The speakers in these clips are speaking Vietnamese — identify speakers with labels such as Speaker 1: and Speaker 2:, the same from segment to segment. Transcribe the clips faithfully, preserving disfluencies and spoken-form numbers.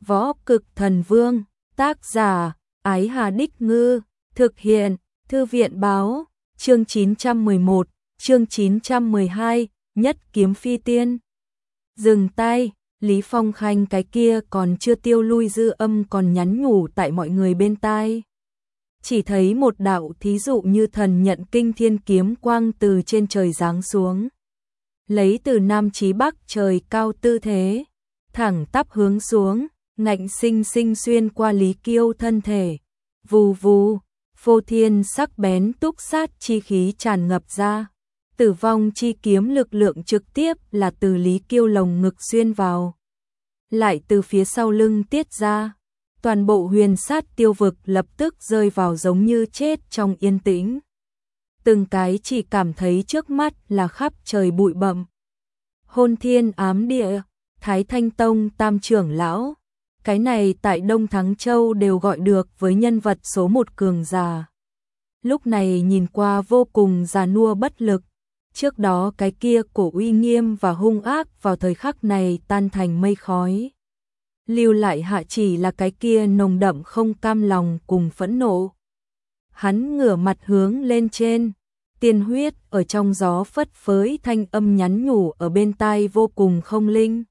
Speaker 1: Võ Cực Thần Vương, tác giả, Ái Hà Đích Ngư, thực hiện, Thư viện báo, chương chín trăm mười một, chương chín trăm mười hai, Nhất Kiếm Phi Tiên. Dừng tay, Lý Phong Khanh cái kia còn chưa tiêu lui dư âm còn nhắn nhủ tại mọi người bên tai. Chỉ thấy một đạo thí dụ như thần nhận kinh thiên kiếm quang từ trên trời giáng xuống. Lấy từ Nam chí Bắc trời cao tư thế, thẳng tắp hướng xuống, ngạnh sinh sinh xuyên qua Lý Kiêu thân thể. Vù vù, phô thiên sắc bén túc sát chi khí tràn ngập ra. Tử vong chi kiếm lực lượng trực tiếp là từ Lý Kiêu lồng ngực xuyên vào, lại từ phía sau lưng tiết ra. Toàn bộ huyền sát tiêu vực lập tức rơi vào giống như chết trong yên tĩnh. Từng cái chỉ cảm thấy trước mắt là khắp trời bụi bặm. Hôn thiên ám địa, Thái Thanh Tông tam trưởng lão, cái này tại Đông Thắng Châu đều gọi được với nhân vật số một cường giả. Lúc này nhìn qua vô cùng già nua bất lực, trước đó cái kia cổ uy nghiêm và hung ác vào thời khắc này tan thành mây khói. Lưu lại hạ chỉ là cái kia nồng đậm không cam lòng cùng phẫn nộ. Hắn ngửa mặt hướng lên trên, tiên huyết ở trong gió phất phới, thanh âm nhắn nhủ ở bên tai vô cùng không linh.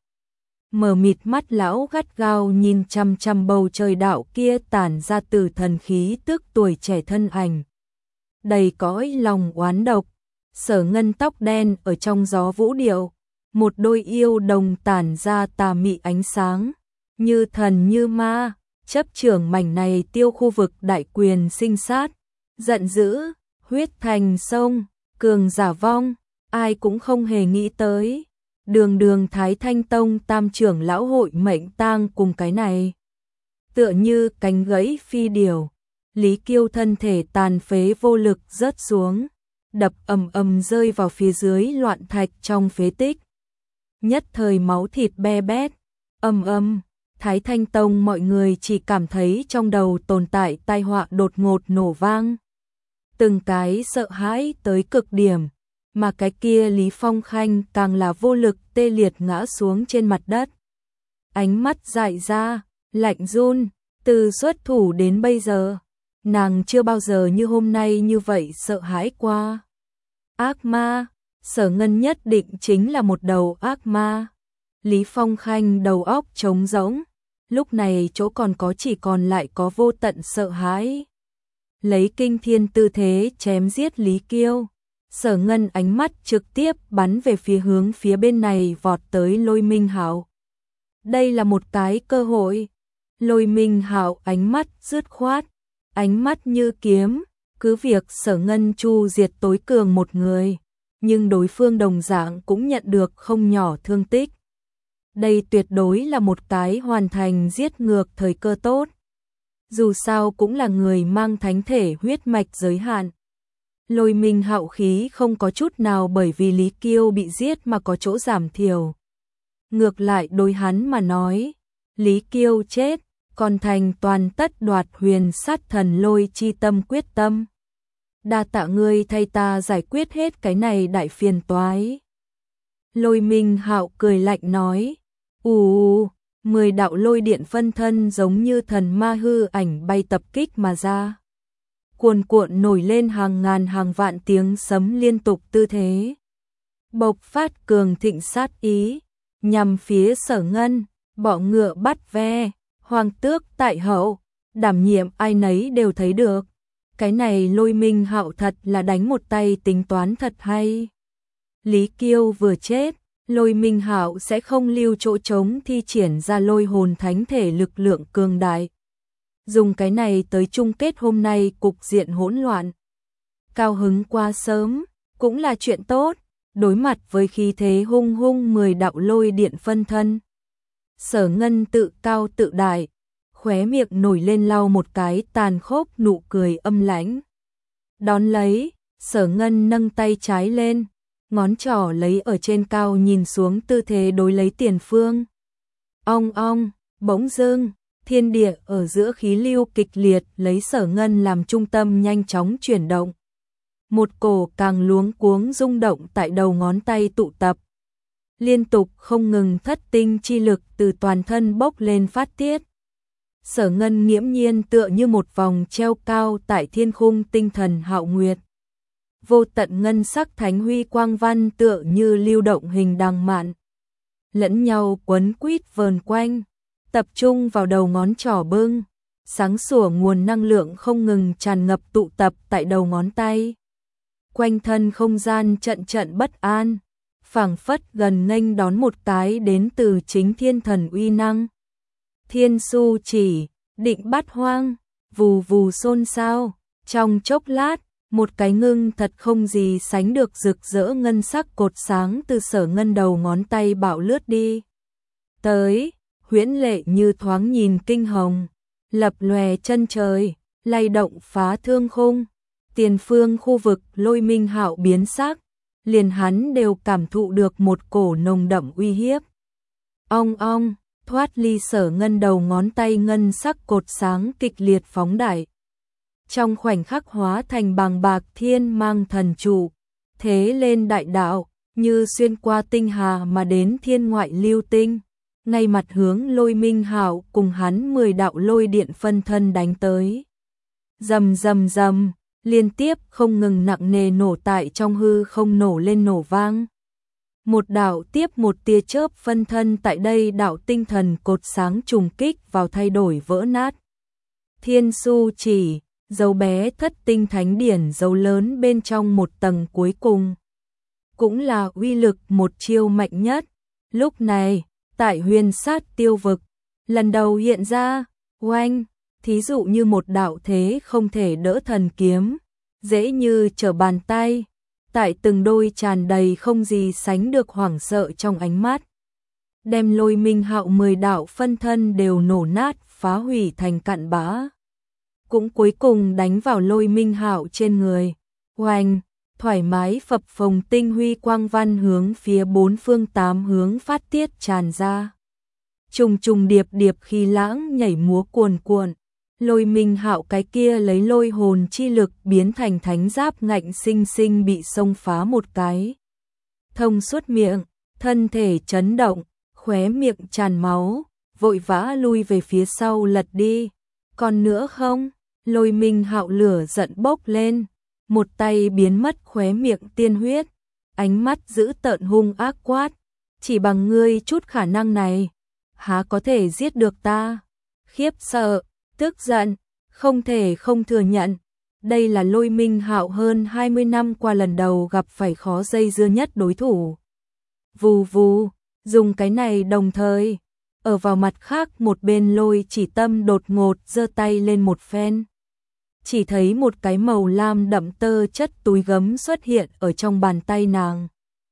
Speaker 1: Mở mịt mắt lão gắt gao nhìn chăm chăm bầu trời đạo kia tản ra từ thần khí tức tuổi trẻ thân ảnh. Đầy cõi lòng oán độc, Sở Ngân tóc đen ở trong gió vũ điệu, một đôi yêu đồng tản ra tà mị ánh sáng. Như thần như ma, chấp trưởng mảnh này tiêu khu vực đại quyền sinh sát, giận dữ, huyết thành sông, cường giả vong, ai cũng không hề nghĩ tới. Đường đường Thái Thanh Tông tam trưởng lão hội mệnh tang cùng cái này. Tựa như cánh gãy phi điểu, Lý Kiêu thân thể tàn phế vô lực rớt xuống, đập ầm ầm rơi vào phía dưới loạn thạch trong phế tích. Nhất thời máu thịt be bét, ầm ầm. Thái Thanh Tông mọi người chỉ cảm thấy trong đầu tồn tại tai họa đột ngột nổ vang. Từng cái sợ hãi tới cực điểm, mà cái kia Lý Phong Khanh càng là vô lực tê liệt ngã xuống trên mặt đất. Ánh mắt dại ra, lạnh run, từ xuất thủ đến bây giờ, nàng chưa bao giờ như hôm nay như vậy sợ hãi qua. Ác ma, Sở Ngân nhất định chính là một đầu ác ma. Lý Phong Khanh đầu óc trống rỗng. Lúc này chỗ còn có chỉ còn lại có vô tận sợ hãi. Lấy kinh thiên tư thế chém giết Lý Kiêu, Sở Ngân ánh mắt trực tiếp bắn về phía hướng phía bên này vọt tới Lôi Minh Hạo. Đây là một cái cơ hội. Lôi Minh Hạo ánh mắt dứt khoát, ánh mắt như kiếm, cứ việc Sở Ngân chu diệt tối cường một người, nhưng đối phương đồng dạng cũng nhận được không nhỏ thương tích. Đây tuyệt đối là một cái hoàn thành giết ngược thời cơ tốt. Dù sao cũng là người mang thánh thể huyết mạch giới hạn. Lôi Minh Hạo khí không có chút nào bởi vì Lý Kiêu bị giết mà có chỗ giảm thiểu. Ngược lại đối hắn mà nói, Lý Kiêu chết, còn thành toàn tất đoạt huyền sát thần lôi chi tâm quyết tâm. Đa tạ ngươi thay ta giải quyết hết cái này đại phiền toái. Lôi Minh Hạo cười lạnh nói. Ù, mười đạo lôi điện phân thân giống như thần ma hư ảnh bay tập kích mà ra. Cuồn cuộn nổi lên hàng ngàn hàng vạn tiếng sấm liên tục tư thế. Bộc phát cường thịnh sát ý, nhằm phía Sở Ngân, bọ ngựa bắt ve, hoàng tước tại hậu, đảm nhiệm ai nấy đều thấy được. Cái này Lôi Minh Hạo thật là đánh một tay tính toán thật hay. Lý Kiêu vừa chết, Lôi Minh Hạo sẽ không lưu chỗ trống thi triển ra lôi hồn thánh thể lực lượng cường đại. Dùng cái này tới chung kết hôm nay cục diện hỗn loạn. Cao hứng qua sớm, cũng là chuyện tốt, đối mặt với khí thế hung hung mười đạo lôi điện phân thân. Sở Ngân tự cao tự đại, khóe miệng nổi lên lau một cái tàn khốc nụ cười âm lãnh. Đón lấy, Sở Ngân nâng tay trái lên, ngón trỏ lấy ở trên cao nhìn xuống tư thế đối lấy tiền phương. Ong ong, bỗng dưng, thiên địa ở giữa khí lưu kịch liệt lấy Sở Ngân làm trung tâm nhanh chóng chuyển động. Một cổ càng luống cuống rung động tại đầu ngón tay tụ tập. liên tục không ngừng thất tinh chi lực từ toàn thân bốc lên phát tiết. Sở Ngân nghiễm nhiên tựa như một vòng treo cao tại thiên khung tinh thần hạo nguyệt. Vô tận ngân sắc thánh huy quang văn tựa như lưu động hình đằng mạn, lẫn nhau quấn quýt vờn quanh, tập trung vào đầu ngón trỏ bưng, sáng sủa nguồn năng lượng không ngừng tràn ngập tụ tập tại đầu ngón tay. Quanh thân không gian trận trận bất an, phảng phất gần nghênh đón một cái đến từ chính thiên thần uy năng. Thiên su chỉ, định bắt hoang, vù vù xôn xao, trong chốc lát, một cái ngưng thật không gì sánh được rực rỡ ngân sắc cột sáng từ Sở Ngân đầu ngón tay bạo lướt đi. Tới, huyễn lệ như thoáng nhìn kinh hồng, lập lòe chân trời, lay động phá thương khung. Tiền phương khu vực Lôi Minh Hạo biến sắc, liền hắn đều cảm thụ được một cổ nồng đậm uy hiếp. Ong ong, thoát ly Sở Ngân đầu ngón tay ngân sắc cột sáng kịch liệt phóng đại. Trong khoảnh khắc hóa thành bàng bạc thiên mang thần trụ, thế lên đại đạo, như xuyên qua tinh hà mà đến thiên ngoại lưu tinh, ngay mặt hướng Lôi Minh Hạo cùng hắn mười đạo lôi điện phân thân đánh tới. Rầm rầm rầm, liên tiếp không ngừng nặng nề nổ tại trong hư không nổ lên nổ vang. Một đạo tiếp một tia chớp phân thân tại đây đạo tinh thần cột sáng trùng kích vào thay đổi vỡ nát. Thiên su chỉ, dấu bé thất tinh thánh điển dấu lớn bên trong một tầng cuối cùng. Cũng là uy lực một chiêu mạnh nhất. Lúc này, tại huyền sát tiêu vực, lần đầu hiện ra, oanh, thí dụ như một đạo thế không thể đỡ thần kiếm, dễ như trở bàn tay, tại từng đôi tràn đầy không gì sánh được hoảng sợ trong ánh mắt. Đem Lôi Minh Hạo mười đạo phân thân đều nổ nát, phá hủy thành cặn bã. Cũng cuối cùng đánh vào Lôi Minh Hạo trên người. Oanh, thoải mái phập phồng tinh huy quang văn hướng phía bốn phương tám hướng phát tiết tràn ra. Trùng trùng điệp điệp khí lãng nhảy múa cuồn cuộn. Lôi Minh Hạo cái kia lấy lôi hồn chi lực biến thành thánh giáp ngạnh sinh sinh bị xông phá một cái. Thông suốt miệng, thân thể chấn động, khóe miệng tràn máu, vội vã lui về phía sau lật đi. Còn nữa không? Lôi Minh Hạo lửa giận bốc lên, một tay biến mất khóe miệng tiên huyết, ánh mắt dữ tợn hung ác quát, chỉ bằng ngươi chút khả năng này, há có thể giết được ta? Khiếp sợ, tức giận, không thể không thừa nhận, đây là Lôi Minh Hạo hơn hai mươi năm qua lần đầu gặp phải khó dây dưa nhất đối thủ. Vù vù, dùng cái này đồng thời, ở vào mặt khác một bên Lôi Chỉ Tâm đột ngột giơ tay lên một phen. Chỉ thấy một cái màu lam đậm tơ chất túi gấm xuất hiện ở trong bàn tay nàng.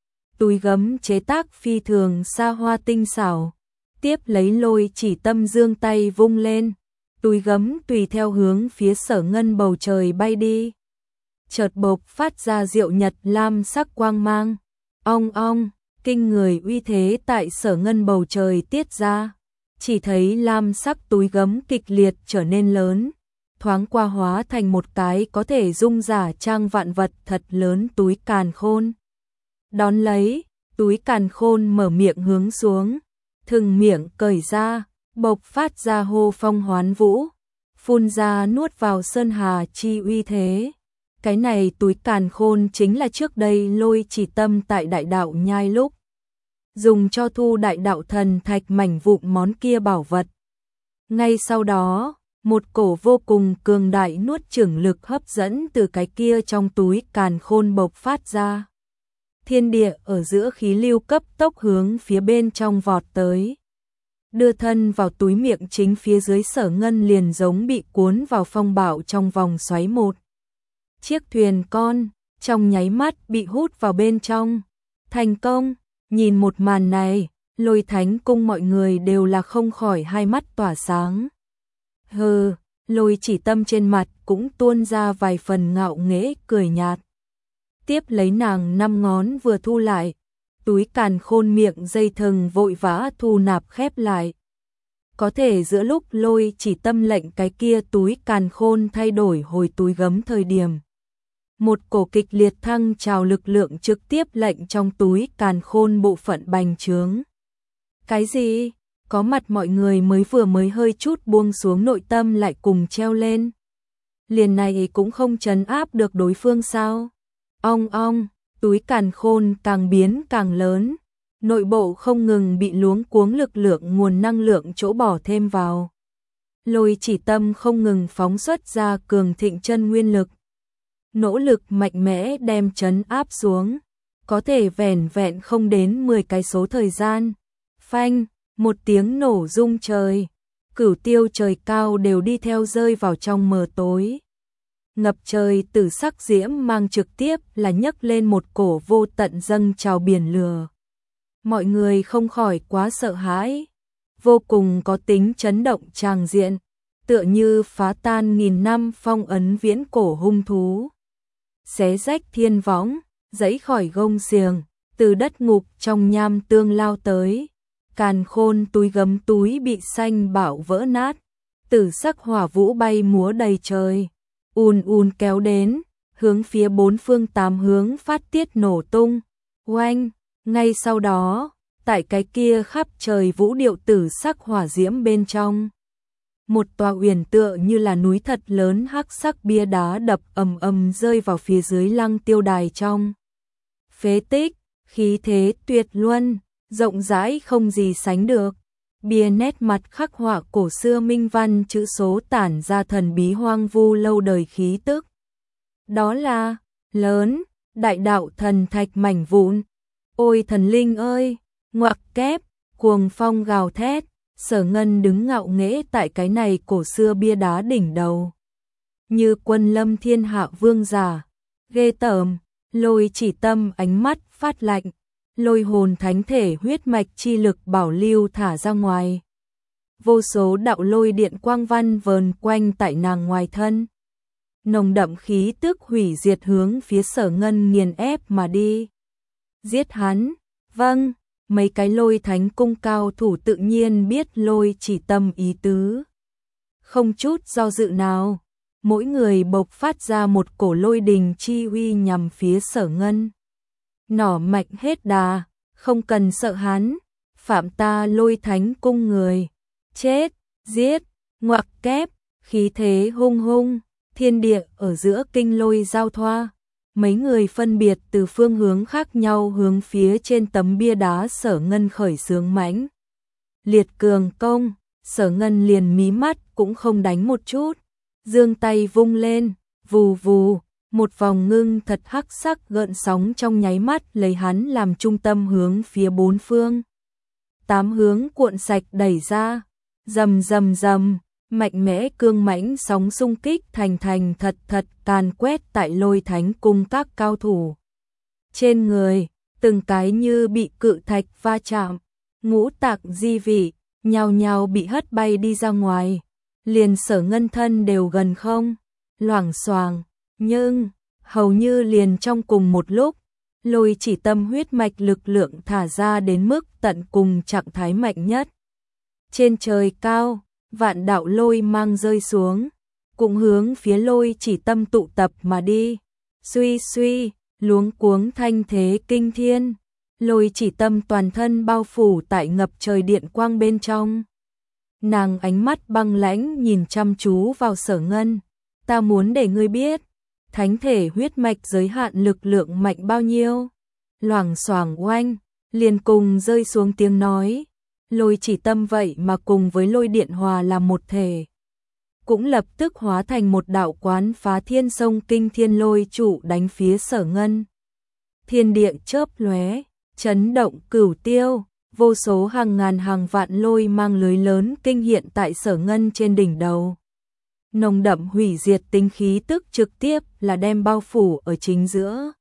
Speaker 1: Túi gấm chế tác phi thường xa hoa tinh xảo, tiếp lấy Lôi Chỉ Tâm giương tay vung lên, túi gấm tùy theo hướng phía Sở Ngân bầu trời bay đi. Chợt bộc phát ra diệu nhật lam sắc quang mang, ong ong, kinh người uy thế tại Sở Ngân bầu trời tiết ra. Chỉ thấy lam sắc túi gấm kịch liệt trở nên lớn, thoáng qua hóa thành một cái có thể dung giả trang vạn vật thật lớn túi càn khôn. Đón lấy, túi càn khôn mở miệng hướng xuống, thừng miệng cởi ra, bộc phát ra hô phong hoán vũ, phun ra nuốt vào sơn hà chi uy thế. Cái này túi càn khôn chính là trước đây Lôi Chỉ Tâm tại đại đạo nhai lúc dùng cho thu đại đạo thần thạch mảnh vụn món kia bảo vật. Ngay sau đó, một cổ vô cùng cường đại nuốt chửng lực hấp dẫn từ cái kia trong túi càn khôn bộc phát ra. Thiên địa ở giữa khí lưu cấp tốc hướng phía bên trong vọt tới. Đưa thân vào túi miệng chính phía dưới Sở Ngân liền giống bị cuốn vào phong bạo trong vòng xoáy một. Chiếc thuyền con, trong nháy mắt bị hút vào bên trong. Thành công, nhìn một màn này, Lôi Thánh Cung mọi người đều là không khỏi hai mắt tỏa sáng. Hừ, Lôi Chỉ Tâm trên mặt cũng tuôn ra vài phần ngạo nghễ cười nhạt. Tiếp lấy nàng năm ngón vừa thu lại, túi càn khôn miệng dây thừng vội vã thu nạp khép lại. Có thể giữa lúc Lôi Chỉ Tâm lệnh cái kia túi càn khôn thay đổi hồi túi gấm thời điểm, Một cổ kịch liệt thăng trào lực lượng trực tiếp lệnh trong túi càn khôn bộ phận bành trướng. Cái gì? Có mặt mọi người mới vừa mới hơi chút buông xuống nội tâm lại cùng treo lên. Liền này cũng không trấn áp được đối phương sao? Ong ong, túi càn khôn càng biến càng lớn. Nội bộ không ngừng bị luống cuống lực lượng nguồn năng lượng chỗ bỏ thêm vào. Lôi Chỉ Tâm không ngừng phóng xuất ra cường thịnh chân nguyên lực. Nỗ lực mạnh mẽ đem trấn áp xuống. Có thể vẻn vẹn không đến mười cái số thời gian. Phanh, một tiếng nổ rung trời. Cửu tiêu trời cao đều đi theo rơi vào trong mờ tối. Ngập trời tử sắc diễm mang trực tiếp là nhấc lên một cổ vô tận dâng trào biển lửa. Mọi người không khỏi quá sợ hãi. Vô cùng có tính chấn động tràng diện. Tựa như phá tan nghìn năm phong ấn viễn cổ hung thú. Xé rách thiên võng, dãy khỏi gông xiềng, từ đất ngục trong nham tương lao tới. Càn khôn túi gấm túi bị xanh bạo vỡ nát. Tử sắc hỏa vũ bay múa đầy trời. Ùn ùn kéo đến, hướng phía bốn phương tám hướng phát tiết nổ tung. Oanh, ngay sau đó, tại cái kia khắp trời vũ điệu tử sắc hỏa diễm bên trong. Một tòa uyển tựa như là núi thật lớn hắc sắc bia đá đập ầm ầm rơi vào phía dưới lăng tiêu đài trong. Phế tích, khí thế tuyệt luân, rộng rãi không gì sánh được. Bia nét mặt khắc họa cổ xưa minh văn chữ số tản ra thần bí hoang vu lâu đời khí tức. Đó là lớn, đại đạo thần thạch mảnh vụn. Ôi thần linh ơi, ngoặc kép, cuồng phong gào thét, Sở Ngân đứng ngạo nghễ tại cái này cổ xưa bia đá đỉnh đầu. Như quân lâm thiên hạ vương giả, ghê tởm, Lôi Chỉ Tâm ánh mắt phát lạnh. Lôi hồn thánh thể huyết mạch chi lực bảo lưu thả ra ngoài. Vô số đạo lôi điện quang văn vờn quanh tại nàng ngoài thân. Nồng đậm khí tức hủy diệt hướng phía Sở Ngân nghiền ép mà đi. Giết hắn, vâng, mấy cái lôi thánh cung cao thủ tự nhiên biết Lôi Chỉ Tâm ý tứ. Không chút do dự nào, mỗi người bộc phát ra một cổ lôi đình chi uy nhằm phía Sở Ngân. Nỏ mạnh hết đà, không cần sợ hắn, phạm ta Lôi thánh cung người. Chết, giết, ngoặc kép, khí thế hung hung, thiên địa ở giữa kinh lôi giao thoa. Mấy người phân biệt từ phương hướng khác nhau hướng phía trên tấm bia đá Sở Ngân khởi xướng mãnh liệt cường công. Sở Ngân liền mí mắt cũng không đánh một chút, giương tay vung lên, vù vù. Một vòng ngưng thật hắc sắc gợn sóng trong nháy mắt lấy hắn làm trung tâm hướng phía bốn phương. Tám hướng cuộn sạch đẩy ra, rầm rầm rầm, mạnh mẽ cương mãnh sóng xung kích thành thành thật thật càn quét tại Lôi thánh cung các cao thủ. Trên người, từng cái như bị cự thạch va chạm, ngũ tạng di vị, nhào nhào bị hất bay đi ra ngoài. Liền Sở Ngân thân đều gần không, loảng xoảng. Nhưng, hầu như liền trong cùng một lúc, Lôi Chỉ Tâm huyết mạch lực lượng thả ra đến mức tận cùng trạng thái mạnh nhất. Trên trời cao, vạn đạo lôi mang rơi xuống, cũng hướng phía Lôi Chỉ Tâm tụ tập mà đi. Suy suy, luống cuống thanh thế kinh thiên, Lôi Chỉ Tâm toàn thân bao phủ tại ngập trời điện quang bên trong. Nàng ánh mắt băng lãnh nhìn chăm chú vào Sở Ngân. Ta muốn để ngươi biết, thánh thể huyết mạch giới hạn lực lượng mạnh bao nhiêu. Loảng xoảng oanh, liền cùng rơi xuống tiếng nói. Lôi Chỉ Tâm vậy mà cùng với lôi điện hòa làm một thể. Cũng lập tức hóa thành một đạo quán phá thiên sông kinh thiên lôi trụ đánh phía Sở Ngân. Thiên địa chớp lóe, chấn động cửu tiêu, vô số hàng ngàn hàng vạn lôi mang lưới lớn kinh hiện tại Sở Ngân trên đỉnh đầu. Nồng đậm hủy diệt tính khí tức trực tiếp là đem bao phủ ở chính giữa.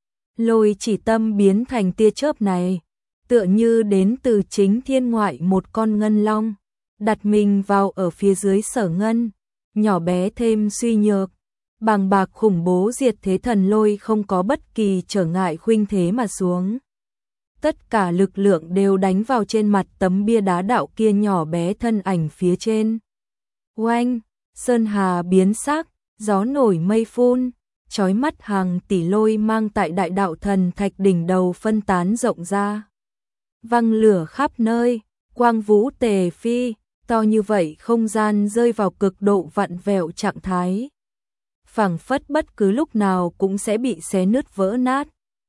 Speaker 1: Lôi Chỉ Tâm biến thành tia chớp này, tựa như đến từ chính thiên ngoại một con ngân long, đặt mình vào ở phía dưới Sở Ngân, nhỏ bé thêm suy nhược, bàng bạc khủng bố diệt thế thần lôi không có bất kỳ trở ngại khuynh thế mà xuống. Tất cả lực lượng đều đánh vào trên mặt tấm bia đá đạo kia nhỏ bé thân ảnh phía trên. Oanh, sơn hà biến sắc, gió nổi mây phun, chói mắt hàng tỷ lôi mang tại đại đạo thần thạch đỉnh đầu phân tán rộng ra. Văng lửa khắp nơi, quang vũ tề phi, to như vậy không gian rơi vào cực độ vặn vẹo trạng thái. Phảng phất bất cứ lúc nào cũng sẽ bị xé nứt vỡ nát.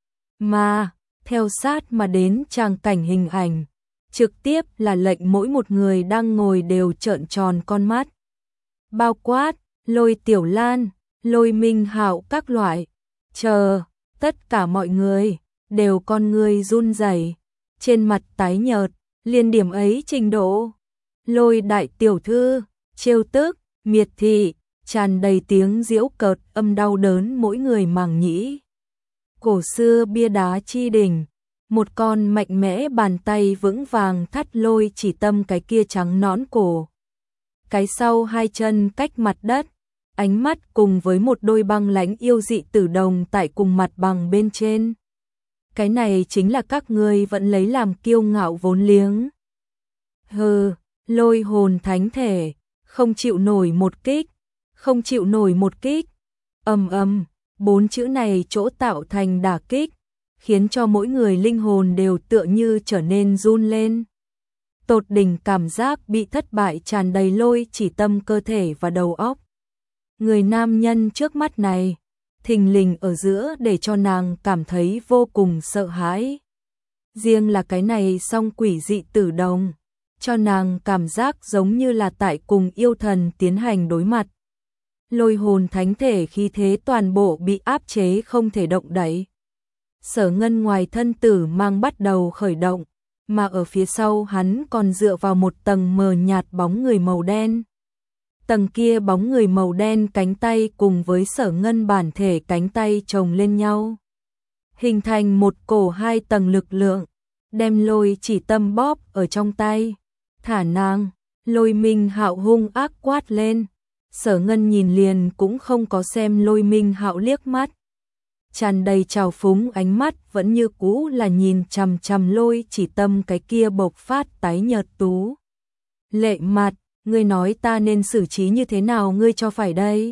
Speaker 1: Mà, theo sát mà đến tràng cảnh hình ảnh, trực tiếp là lệnh mỗi một người đang ngồi đều trợn tròn con mắt. Bao quát, Lôi Tiểu Lan, Lôi Minh Hạo các loại, chờ, tất cả mọi người, đều con người run rẩy, trên mặt tái nhợt, liền điểm ấy trình độ. Lôi đại tiểu thư, trêu tức, miệt thị, tràn đầy tiếng giễu cợt âm đau đớn mỗi người màng nhĩ. Cổ xưa bia đá chi đỉnh, một con mạnh mẽ bàn tay vững vàng thắt Lôi Chỉ Tâm cái kia trắng nõn cổ. Cái sau hai chân cách mặt đất, ánh mắt cùng với một đôi băng lãnh yêu dị tử đồng tại cùng mặt bằng bên trên. Cái này chính là các ngươi vẫn lấy làm kiêu ngạo vốn liếng. Hừ, Lôi hồn thánh thể, không chịu nổi một kích, không chịu nổi một kích. Ầm ầm, bốn chữ này chỗ tạo thành đả kích, khiến cho mỗi người linh hồn đều tựa như trở nên run lên. Tột đỉnh cảm giác bị thất bại tràn đầy Lôi Chỉ Tâm cơ thể và đầu óc. Người nam nhân trước mắt này, thình lình ở giữa để cho nàng cảm thấy vô cùng sợ hãi. Riêng là cái này song quỷ dị tử đồng, cho nàng cảm giác giống như là tại cùng yêu thần tiến hành đối mặt. Lôi hồn thánh thể khí thế toàn bộ bị áp chế không thể động đậy. Sở Ngân ngoài thân tử mang bắt đầu khởi động, mà ở phía sau hắn còn dựa vào một tầng mờ nhạt bóng người màu đen. Tầng kia bóng người màu đen cánh tay cùng với Sở Ngân bản thể cánh tay chồng lên nhau, hình thành một cổ hai tầng lực lượng, đem Lôi Chỉ Tâm bóp ở trong tay. Thả nàng, Lôi Minh Hạo hung ác quát lên. Sở Ngân nhìn liền cũng không có xem Lôi Minh Hạo liếc mắt. Tràn đầy trào phúng ánh mắt vẫn như cũ là nhìn chằm chằm Lôi Chỉ Tâm cái kia bộc phát tái nhợt tú. Lệ mặt, ngươi nói ta nên xử trí như thế nào ngươi cho phải đây?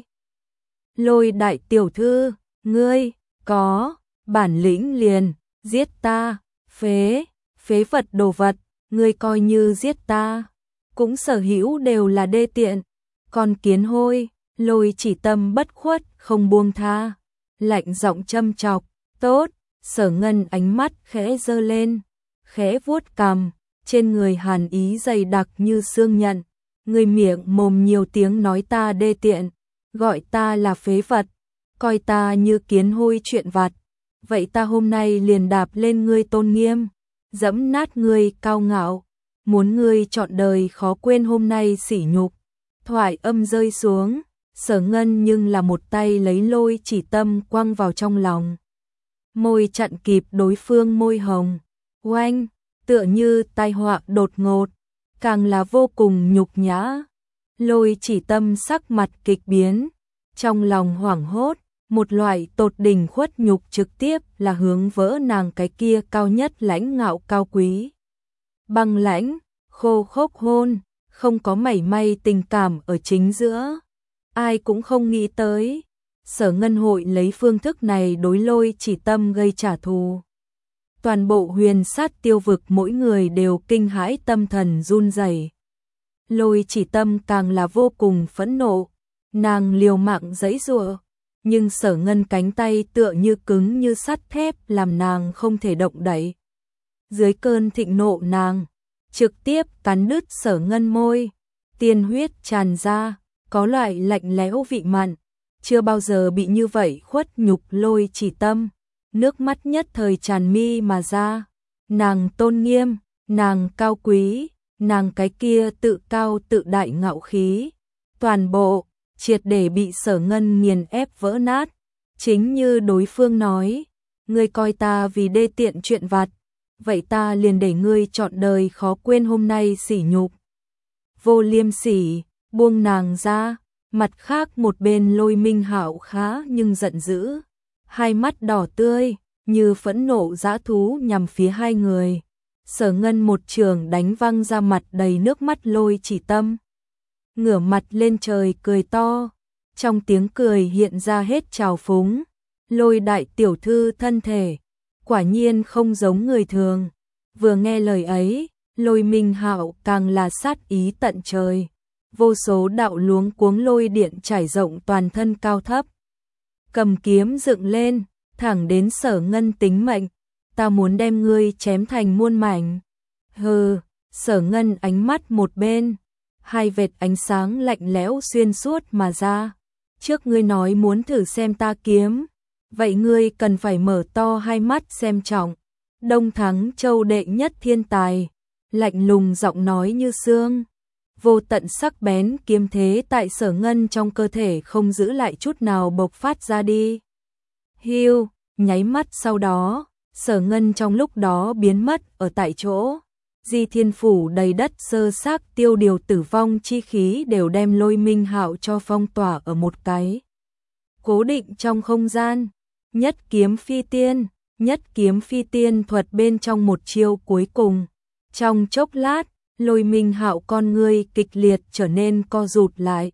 Speaker 1: Lôi đại tiểu thư, ngươi, có, bản lĩnh liền, giết ta, phế, phế vật đồ vật, ngươi coi như giết ta, cũng sở hữu đều là đê tiện. Con kiến hôi, Lôi Chỉ Tâm bất khuất, không buông tha, lạnh giọng châm chọc, tốt, Sở Ngân ánh mắt khẽ giơ lên, khẽ vuốt cằm, trên người hàn ý dày đặc như xương nhận, người miệng mồm nhiều tiếng nói ta đê tiện, gọi ta là phế vật, coi ta như kiến hôi chuyện vặt, vậy ta hôm nay liền đạp lên ngươi tôn nghiêm, dẫm nát ngươi cao ngạo, muốn ngươi trọn đời khó quên hôm nay sỉ nhục. Thoại âm rơi xuống, Sở Ngân nhưng là một tay lấy Lôi Chỉ Tâm quăng vào trong lòng. Môi chặn kịp đối phương môi hồng, oanh, tựa như tai họa đột ngột, càng là vô cùng nhục nhã. Lôi Chỉ Tâm sắc mặt kịch biến, trong lòng hoảng hốt, một loại tột đỉnh khuất nhục trực tiếp là hướng vỡ nàng cái kia cao nhất lãnh ngạo cao quý. Băng lãnh, khô khốc hôn, không có mảy may tình cảm ở chính giữa. Ai cũng không nghĩ tới, Sở Ngân hội lấy phương thức này đối Lôi Chỉ Tâm gây trả thù. Toàn bộ huyền sát tiêu vực mỗi người đều kinh hãi tâm thần run rẩy. Lôi Chỉ Tâm càng là vô cùng phẫn nộ, nàng liều mạng giãy giụa, nhưng Sở Ngân cánh tay tựa như cứng như sắt thép làm nàng không thể động đậy. Dưới cơn thịnh nộ nàng trực tiếp cắn đứt Sở Ngân môi, tiên huyết tràn ra, có loại lạnh lẽo vị mặn, chưa bao giờ bị như vậy khuất nhục. Lôi Chỉ Tâm, nước mắt nhất thời tràn mi mà ra, nàng tôn nghiêm, nàng cao quý, nàng cái kia tự cao tự đại ngạo khí, toàn bộ triệt để bị Sở Ngân nghiền ép vỡ nát. Chính như đối phương nói, ngươi coi ta vì đê tiện chuyện vặt, vậy ta liền để ngươi trọn đời khó quên hôm nay sỉ nhục. Vô liêm sỉ, buông nàng ra. Mặt khác một bên Lôi Minh Hạo khá nhưng giận dữ, hai mắt đỏ tươi, như phẫn nộ dã thú nhằm phía hai người. Sở Ngân một trường đánh văng ra mặt đầy nước mắt Lôi Chỉ Tâm. Ngửa mặt lên trời cười to, trong tiếng cười hiện ra hết trào phúng. Lôi đại tiểu thư thân thể, quả nhiên không giống người thường. Vừa nghe lời ấy, Lôi Minh Hạo càng là sát ý tận trời. Vô số đạo luống cuống lôi điện trải rộng toàn thân cao thấp. Cầm kiếm dựng lên, thẳng đến Sở Ngân tính mệnh. Ta muốn đem ngươi chém thành muôn mảnh. Hừ, Sở Ngân ánh mắt một bên. Hai vệt ánh sáng lạnh lẽo xuyên suốt mà ra. Trước ngươi nói muốn thử xem ta kiếm. Vậy ngươi cần phải mở to hai mắt xem trọng. Đông Thắng Châu đệ nhất thiên tài. Lạnh lùng giọng nói như xương. Vô tận sắc bén kiếm thế tại Sở Ngân trong cơ thể không giữ lại chút nào bộc phát ra đi. Hiu, nháy mắt sau đó, Sở Ngân trong lúc đó biến mất ở tại chỗ. Di Thiên Phủ đầy đất sơ xác tiêu điều tử vong chi khí đều đem Lôi Minh Hạo cho phong tỏa ở một cái. Cố định trong không gian, nhất kiếm phi tiên, nhất kiếm phi tiên thuật bên trong một chiêu cuối cùng. Trong chốc lát, Lôi Minh Hạo con ngươi kịch liệt trở nên co rụt lại.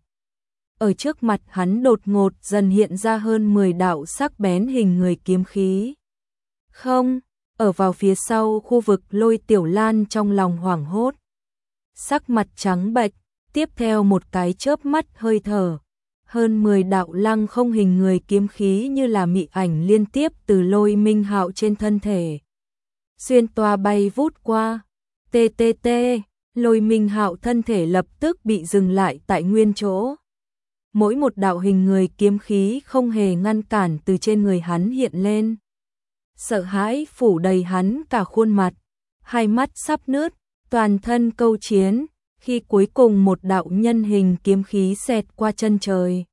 Speaker 1: Ở trước mặt hắn đột ngột dần hiện ra hơn mười đạo sắc bén hình người kiếm khí. Không, ở vào phía sau khu vực Lôi Tiểu Lan trong lòng hoảng hốt. Sắc mặt trắng bệch, tiếp theo một cái chớp mắt hơi thở. Hơn mười đạo lăng không hình người kiếm khí như là mị ảnh liên tiếp từ Lôi Minh Hạo trên thân thể. Xuyên toa bay vút qua. Tê tê tê, Lôi Minh Hạo thân thể lập tức bị dừng lại tại nguyên chỗ. Mỗi một đạo hình người kiếm khí không hề ngăn cản từ trên người hắn hiện lên. Sợ hãi phủ đầy hắn cả khuôn mặt, hai mắt sắp nứt, toàn thân câu chiến, khi cuối cùng một đạo nhân hình kiếm khí xẹt qua chân trời.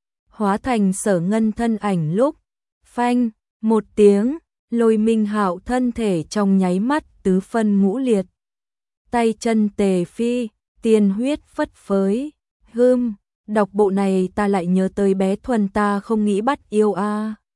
Speaker 1: Hóa thành Sở Ngân thân ảnh lúc, phanh, một tiếng, Lôi Minh Hạo thân thể trong nháy mắt tứ phân ngũ liệt. Tay chân tề phi, tiền huyết phất phới, hươm, đọc bộ này ta lại nhớ tới bé Thuần ta không nghĩ bắt yêu a. À.